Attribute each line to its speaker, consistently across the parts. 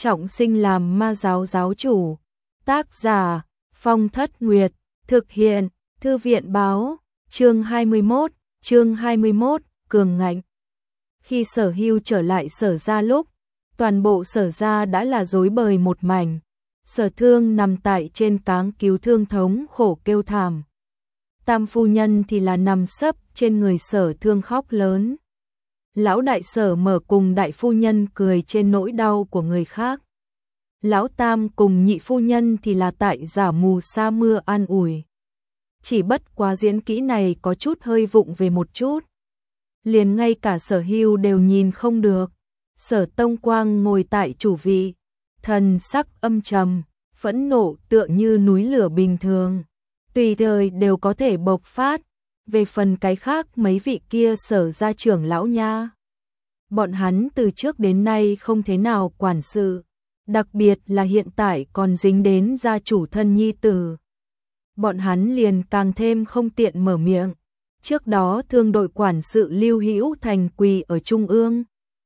Speaker 1: trọng sinh làm ma giáo giáo chủ. Tác giả Phong Thất Nguyệt, thực hiện Thư viện Báo, chương 21, cường ngạnh. Khi Sở Hưu trở lại Sở gia lúc, toàn bộ Sở gia đã là rối bời một mảnh. Sở Thương nằm tại trên cáng cứu thương thống khổ kêu thảm. Tam phu nhân thì là nằm sấp trên người Sở Thương khóc lớn. Lão đại Sở Mở cùng đại phu nhân cười trên nỗi đau của người khác. Lão Tam cùng nhị phu nhân thì là tại giả mù sa mưa an ủi. Chỉ bất quá diễn kỹ này có chút hơi vụng về một chút. Liền ngay cả Sở Hưu đều nhìn không được. Sở Tông Quang ngồi tại chủ vị, thần sắc âm trầm, phẫn nộ tựa như núi lửa bình thường, tùy thời đều có thể bộc phát. Về phần cái khác mấy vị kia Sở gia trưởng lão nha, bọn hắn từ trước đến nay không thế nào quản sự, đặc biệt là hiện tại còn dính đến gia chủ thân nhi tử. Bọn hắn liền càng thêm không tiện mở miệng. Trước đó thương đội quản sự Lưu Hữu Thành quỳ ở trung ương,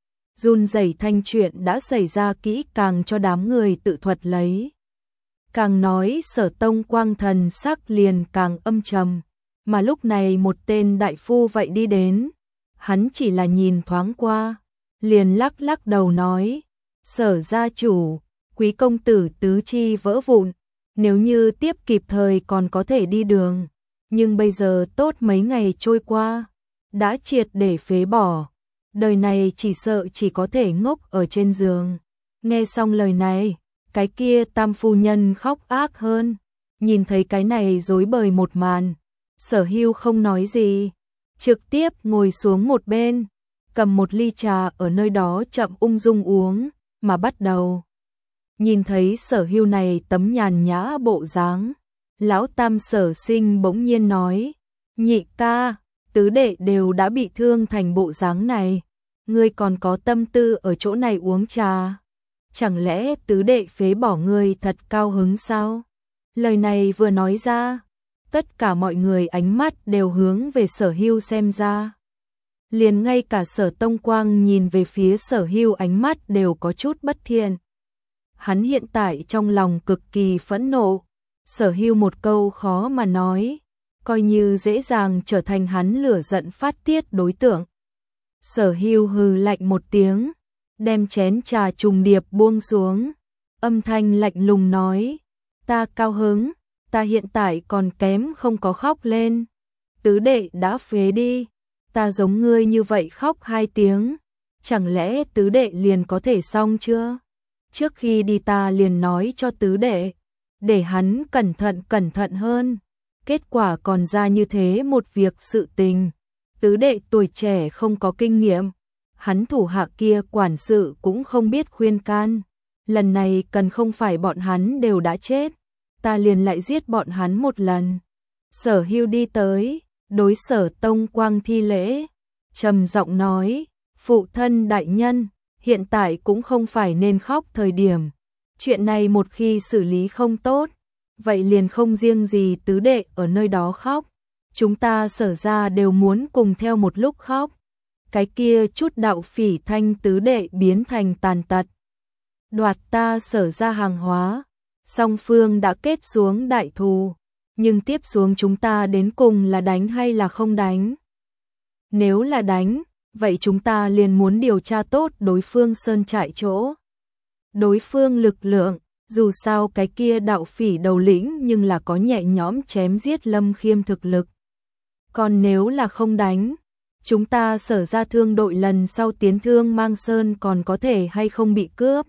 Speaker 1: run rẩy thanh chuyện đã xảy ra kỹ càng cho đám người tự thuật lấy. Càng nói Sở Tông Quang thần sắc liền càng âm trầm, mà lúc này một tên đại phu vậy đi đến, hắn chỉ là nhìn thoáng qua, liền lắc lắc đầu nói: Sở gia chủ, quý công tử tứ chi vỡ vụn, nếu như tiếp kịp thời còn có thể đi đường, nhưng bây giờ tốt mấy ngày trôi qua, đã triệt để phế bỏ, đời này chỉ sợ chỉ có thể ngốc ở trên giường. Nghe xong lời này, cái kia Tam phu nhân khóc ác hơn. Nhìn thấy cái này rối bời một màn, Sở Hưu không nói gì, trực tiếp ngồi xuống một bên, cầm một ly trà ở nơi đó chậm ung dung uống, mà bắt đầu. Nhìn thấy Sở Hưu này tấm nhàn nhã bộ dáng, lão Tam Sở Sinh bỗng nhiên nói: Nhị ca, tứ đệ đều đã bị thương thành bộ dáng này, ngươi còn có tâm tư ở chỗ này uống trà? Chẳng lẽ tứ đệ phế bỏ ngươi thật cao hứng sao? Lời này vừa nói ra, tất cả mọi người ánh mắt đều hướng về Sở Hưu xem ra. Liền ngay cả Sở Tông Quang nhìn về phía Sở Hưu ánh mắt đều có chút bất thiện. Hắn hiện tại trong lòng cực kỳ phẫn nộ. Sở Hưu một câu khó mà nói, coi như dễ dàng trở thành hắn lửa giận phát tiết đối tượng. Sở Hưu hừ lạnh một tiếng, đem chén trà trùng điệp buông xuống, âm thanh lạnh lùng nói: Ta cao hứng, ta hiện tại còn kém không có khóc lên. Tứ đệ đã phế đi, ta giống ngươi như vậy khóc 2 tiếng, chẳng lẽ tứ đệ liền có thể xong chưa? Trước khi đi ta liền nói cho tứ đệ, để hắn cẩn thận hơn. Kết quả còn ra như thế một việc sự tình. Tứ đệ tuổi trẻ không có kinh nghiệm, hắn thủ hạ kia quản sự cũng không biết khuyên can. Lần này cần không phải bọn hắn đều đã chết, ta liền lại giết bọn hắn một lần. Sở Hưu đi tới, đối Sở Tông Quang thi lễ, trầm giọng nói: Phụ thân đại nhân, hiện tại cũng không phải nên khóc thời điểm. Chuyện này một khi xử lý không tốt, vậy liền không riêng gì tứ đệ ở nơi đó khóc, chúng ta Sở gia đều muốn cùng theo một lúc khóc. Cái kia chút đạo phỉ thanh tứ đệ biến thành tàn tật, đoạt ta Sở gia hàng hóa, song phương đã kết xuống đại thù, nhưng tiếp xuống chúng ta đến cùng là đánh hay là không đánh? Nếu là đánh, vậy chúng ta liền muốn điều tra tốt đối phương sơn trại chỗ, đối phương lực lượng, dù sao cái kia đạo phỉ đầu lĩnh nhưng là có nhẹ nhõm chém giết Lâm Khiêm thực lực. Còn nếu là không đánh, chúng ta Sở gia thương đội lần sau tiến Thương Mang Sơn còn có thể hay không bị cướp?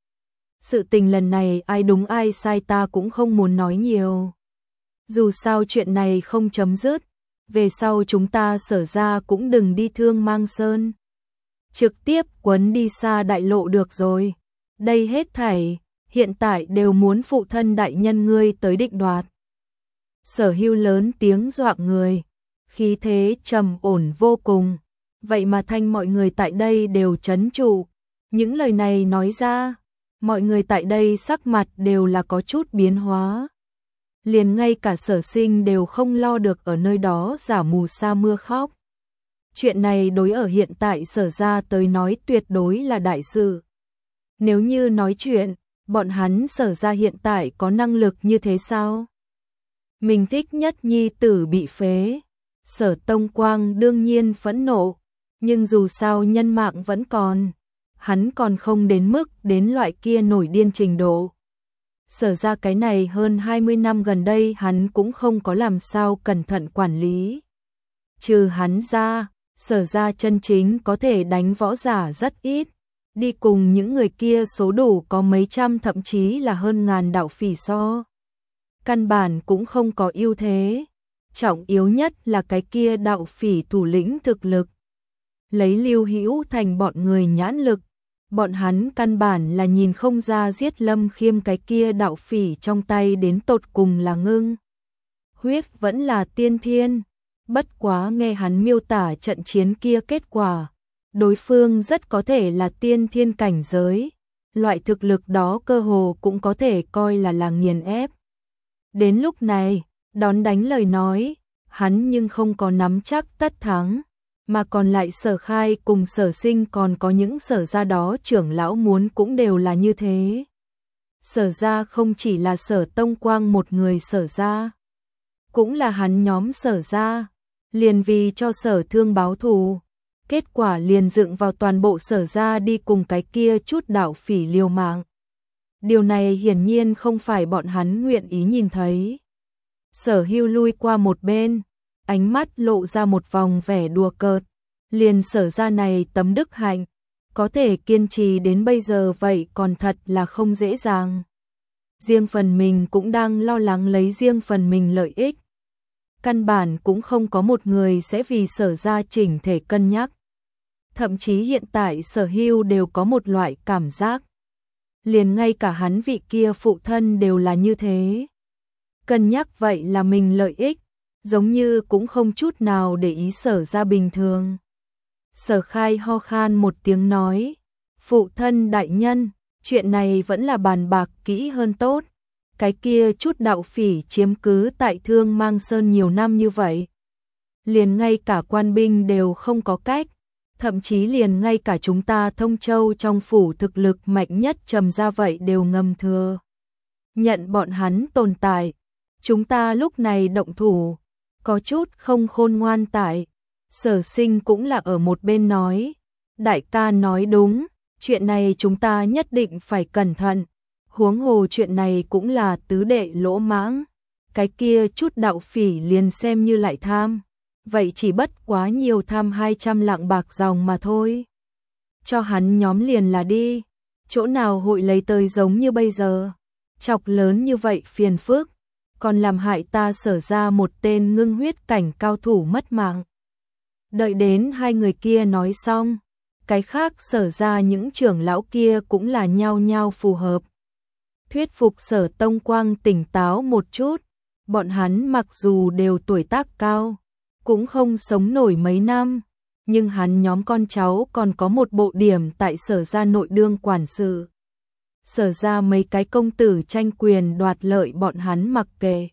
Speaker 1: Sự tình lần này ai đúng ai sai ta cũng không muốn nói nhiều. Dù sao chuyện này không chấm dứt, về sau chúng ta Sở gia cũng đừng đi Thương Mang Sơn, trực tiếp quấn đi xa đại lộ được rồi. Đây hết thảy hiện tại đều muốn phụ thân đại nhân ngươi tới định đoạt. Sở Hưu lớn tiếng dọa người, khí thế trầm ổn vô cùng, vậy mà thanh mọi người tại đây đều trấn trụ. Những lời này nói ra, mọi người tại đây sắc mặt đều là có chút biến hóa. Liền ngay cả Sở Sinh đều không lo được ở nơi đó giả mù sa mưa khóc. Chuyện này đối ở hiện tại Sở gia tới nói tuyệt đối là đại sự. Nếu như nói chuyện, bọn hắn Sở ra hiện tại có năng lực như thế sao? Mình thích nhất nhi tử bị phế. Sở Tông Quang đương nhiên phẫn nộ, nhưng dù sao nhân mạng vẫn còn, hắn còn không đến mức đến loại kia nổi điên trình độ. Sở ra cái này hơn 20 năm gần đây hắn cũng không có làm sao cẩn thận quản lý. Trừ hắn ra, Sở ra chân chính có thể đánh võ giả rất ít, đi cùng những người kia số đủ có mấy trăm thậm chí là hơn ngàn đạo phỉ so. Căn bản cũng không có ưu thế, trọng yếu nhất là cái kia đạo phỉ thủ lĩnh thực lực. Lấy Lưu Hữu Thành bọn người nhãn lực, bọn hắn căn bản là nhìn không ra giết Lâm Khiêm cái kia đạo phỉ trong tay đến tột cùng là ngưng huyết vẫn là tiên thiên. Bất quá nghe hắn miêu tả trận chiến kia kết quả, đối phương rất có thể là tiên thiên cảnh giới, loại thực lực đó cơ hồ cũng có thể coi là nghiền ép. Đến lúc này, đón đánh lời nói, hắn nhưng không có nắm chắc tất thắng, mà còn lại Sở Khai cùng Sở Sinh còn có những Sở gia đó trưởng lão muốn cũng đều là như thế. Sở gia không chỉ là Sở Tông Quang một người Sở gia, cũng là hắn nhóm Sở gia, liền vì cho Sở Thương báo thù, kết quả liền dựng vào toàn bộ Sở gia đi cùng cái kia chút đạo phỉ liều mạng. Điều này hiển nhiên không phải bọn hắn nguyện ý nhìn thấy. Sở Hưu lui qua một bên, ánh mắt lộ ra một vòng vẻ đùa cợt, liền Sở gia này tấm đức hạnh, có thể kiên trì đến bây giờ vậy còn thật là không dễ dàng. Riêng phần mình cũng đang lo lắng lấy riêng phần mình lợi ích. Căn bản cũng không có một người sẽ vì Sở gia chỉnh thể cân nhắc. Thậm chí hiện tại Sở Hưu đều có một loại cảm giác. Liền ngay cả hắn vị kia phụ thân đều là như thế. Cân nhắc vậy là mình lợi ích, giống như cũng không chút nào để ý Sở gia bình thường. Sở Khai ho khan một tiếng nói, phụ thân đại nhân, chuyện này vẫn là bàn bạc kỹ hơn tốt. Cái kia chút đạo phỉ chiếm cứ tại Thương Mang Sơn nhiều năm như vậy. Liền ngay cả quan binh đều không có cách, thậm chí liền ngay cả chúng ta Thông Châu trong phủ thực lực mạnh nhất Trầm gia vậy đều ngầm thừa nhận bọn hắn tồn tại. Chúng ta lúc này động thủ, có chút không khôn ngoan tại. Sở Sinh cũng là ở một bên nói, đại ca nói đúng, chuyện này chúng ta nhất định phải cẩn thận. Huống hồ chuyện này cũng là tứ đệ lỗ mãng, cái kia chút đạo phỉ liền xem như lại tham, vậy chỉ bất quá nhiều tham 200 lạng bạc dòng mà thôi. Cho hắn nhóm liền là đi, chỗ nào hội lấy tới giống như bây giờ, chọc lớn như vậy phiền phức, còn làm hại ta Sở ra một tên ngưng huyết cảnh cao thủ mất mạng. Đợi đến hai người kia nói xong, cái khác Sở ra những trưởng lão kia cũng là nhao nhao phù hợp. Thuyết phục Sở Tông Quang tỉnh táo một chút, bọn hắn mặc dù đều tuổi tác cao, cũng không sống nổi mấy năm, nhưng hắn nhóm con cháu còn có một bộ điểm tại Sở gia nội đương quản sự. Sở ra mấy cái công tử tranh quyền đoạt lợi bọn hắn mặc kệ.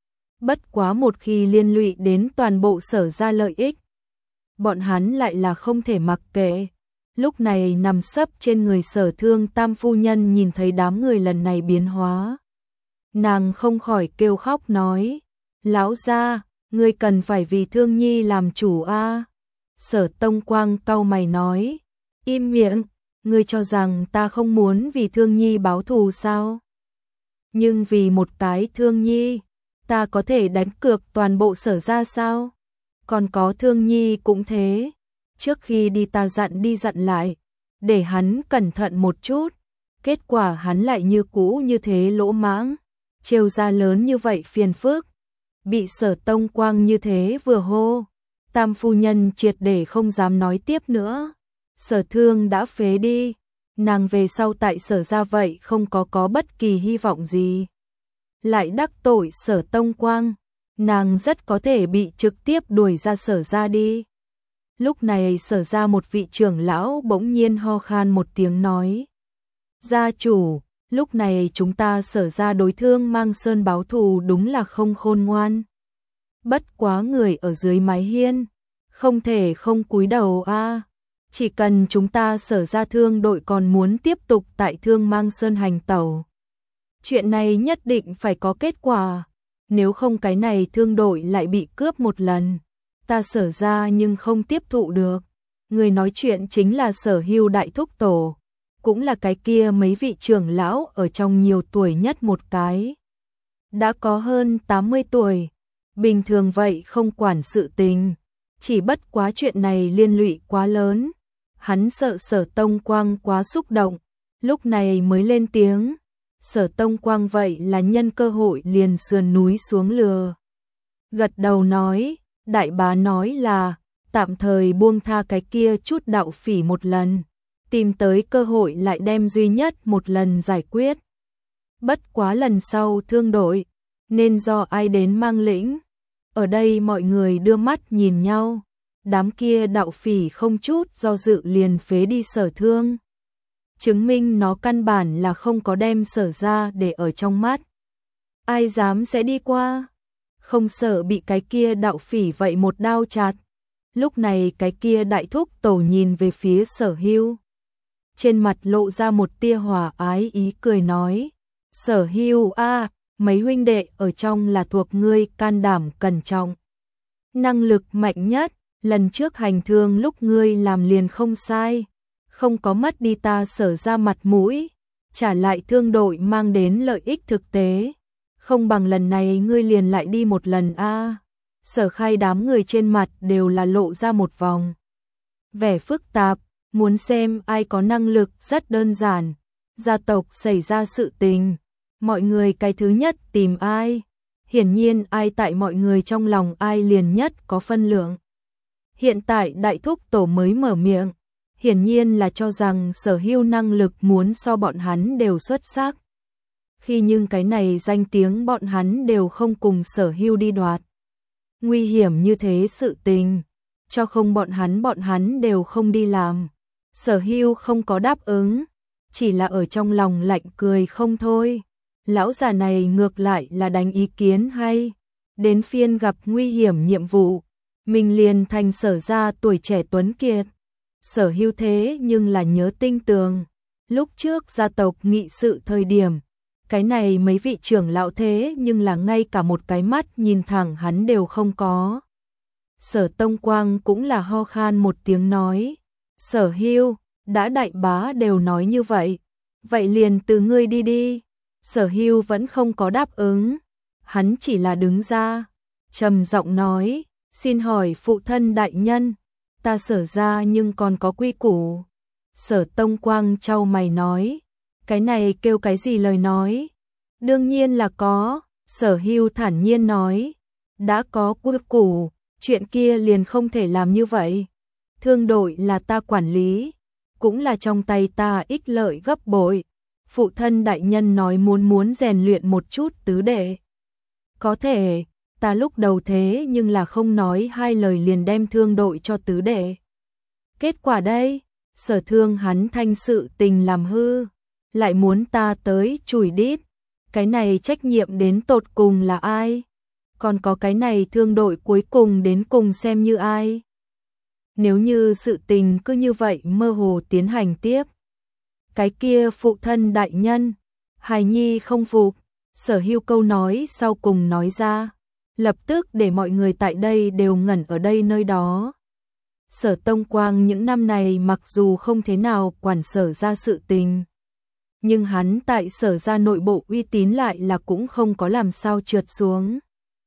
Speaker 1: Bất quá một khi liên lụy đến toàn bộ Sở ra lợi ích, bọn hắn lại là không thể mặc kệ. Lúc này nằm sấp trên người Sở Thương tam phu nhân nhìn thấy đám người lần này biến hóa. Nàng không khỏi kêu khóc nói, lão gia, ngươi cần phải vì Thương Nhi làm chủ a. Sở Tông Quang cau mày nói, im miệng, ngươi cho rằng ta không muốn vì Thương Nhi báo thù sao? Nhưng vì một cái Thương Nhi, ta có thể đánh cược toàn bộ Sở ra sao? Còn có Thương Nhi cũng thế. Trước khi đi ta dặn đi dặn lại, để hắn cẩn thận một chút. Kết quả hắn lại như cũ như thế lỗ mãng, trêu ra lớn như vậy phiền phức. Bị Sở Tông Quang như thế vừa hô, tam phu nhân triệt để không dám nói tiếp nữa. Sở Thương đã phế đi, nàng về sau tại Sở ra vậy không có bất kỳ hy vọng gì. Lại đắc tội Sở Tông Quang, nàng rất có thể bị trực tiếp đuổi ra Sở ra đi. Lúc này Sở ra một vị trưởng lão bỗng nhiên ho khan một tiếng nói, gia chủ, lúc này chúng ta Sở ra đối Thương Mang Sơn báo thù đúng là không khôn ngoan. Bất quá người ở dưới mái hiên, không thể không cúi đầu a. Chỉ cần chúng ta Sở ra thương đội còn muốn tiếp tục tại Thương Mang Sơn hành tẩu, chuyện này nhất định phải có kết quả, nếu không cái này thương đội lại bị cướp một lần, ta Sở ra nhưng không tiếp thụ được. Người nói chuyện chính là Sở Hưu đại thúc tổ, cũng là cái kia mấy vị trưởng lão ở trong nhiều tuổi nhất một cái. Đã có hơn 80 tuổi, bình thường vậy không quản sự tình, chỉ bất quá chuyện này liên lụy quá lớn. Hắn sợ Sở Tông Quang quá xúc động, lúc này mới lên tiếng. Sở Tông Quang vậy là nhân cơ hội liền sườn núi xuống lừa. Gật đầu nói, đại bá nói là tạm thời buông tha cái kia chút đạo phỉ một lần, tìm tới cơ hội lại đem duy nhất một lần giải quyết. Bất quá lần sau thương đội, nên do ai đến mang lĩnh. Ở đây mọi người đưa mắt nhìn nhau, đám kia đạo phỉ không chút do dự liền phế đi Sở Thương. Chứng minh nó căn bản là không có đem Sở ra để ở trong mắt. Ai dám sẽ đi qua, không sợ bị cái kia đạo phỉ vậy một đao chặt. Lúc này cái kia đại thúc tổ nhìn về phía Sở Hưu, trên mặt lộ ra một tia hòa ái ý cười nói, Sở Hưu a, mấy huynh đệ ở trong là thuộc ngươi can đảm cẩn trọng, năng lực mạnh nhất, lần trước hành thương lúc ngươi làm liền không sai, không có mất đi ta Sở ra mặt mũi, trả lại thương đội mang đến lợi ích thực tế, không bằng lần này ngươi liền lại đi một lần a. Sở Khai đám người trên mặt đều là lộ ra một vòng vẻ phức tạp, muốn xem ai có năng lực rất đơn giản. Gia tộc xảy ra sự tình, mọi người cái thứ nhất tìm ai? Hiển nhiên ai tại mọi người trong lòng ai liền nhất có phân lượng. Hiện tại đại thúc tổ mới mở miệng, hiển nhiên là cho rằng Sở Hưu năng lực muốn so bọn hắn đều xuất sắc. Khi nhưng cái này danh tiếng bọn hắn đều không cùng Sở Hưu đi đoạt. Nguy hiểm như thế sự tình, cho không bọn hắn đều không đi làm. Sở Hưu không có đáp ứng, chỉ là ở trong lòng lạnh cười không thôi. Lão già này ngược lại là đánh ý kiến hay, đến phiên gặp nguy hiểm nhiệm vụ, mình liền thành Sở ra tuổi trẻ tuấn kiệt. Sở Hưu thế nhưng là nhớ tinh tường, lúc trước gia tộc nghị sự thời điểm, cái này mấy vị trưởng lão thế nhưng là ngay cả một cái mắt nhìn thẳng hắn đều không có. Sở Tông Quang cũng là ho khan một tiếng nói, Sở Hưu, đã đại bá đều nói như vậy, vậy liền từ ngươi đi đi. Sở Hưu vẫn không có đáp ứng, hắn chỉ là đứng ra, trầm giọng nói, xin hỏi phụ thân đại nhân, ta Sở ra nhưng còn có quy củ. Sở Tông Quang chau mày nói, cái này kêu cái gì lời nói? Đương nhiên là có, Sở Hưu thản nhiên nói, đã có quy củ, chuyện kia liền không thể làm như vậy. Thương đội là ta quản lý, cũng là trong tay ta ích lợi gấp bội. Phụ thân đại nhân nói muốn rèn luyện một chút tứ đệ. Có thể, ta lúc đầu thế nhưng là không nói hai lời liền đem thương đội cho tứ đệ. Kết quả đây, Sở Thương hắn thanh sự tình làm hư, lại muốn ta tới chùi đít. Cái này trách nhiệm đến tột cùng là ai? Còn có cái này thương đội cuối cùng đến cùng xem như ai? Nếu như sự tình cứ như vậy mơ hồ tiến hành tiếp, cái kia phụ thân đại nhân, hài nhi không phục. Sở Hưu câu nói sau cùng nói ra, lập tức để mọi người tại đây đều ngẩn ở đây nơi đó. Sở Tông Quang những năm này mặc dù không thế nào quản Sở ra sự tình, nhưng hắn tại Sở ra nội bộ uy tín lại là cũng không có làm sao trượt xuống.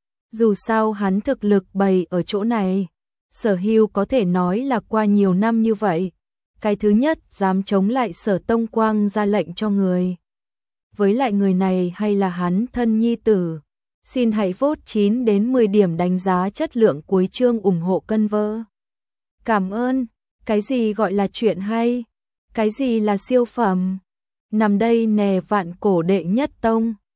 Speaker 1: Dù sao hắn thực lực bày ở chỗ này, Sở Hưu có thể nói là qua nhiều năm như vậy, cái thứ nhất dám chống lại Sở Tông Quang ra lệnh cho người. Với lại người này hay là hắn thân nhi tử. Xin hãy vote 9 đến 10 điểm đánh giá chất lượng cuối chương ủng hộ cân vơ. Cảm ơn. Cái gì gọi là chuyện hay? Cái gì là siêu phẩm? Nằm đây nè vạn cổ đệ nhất tông.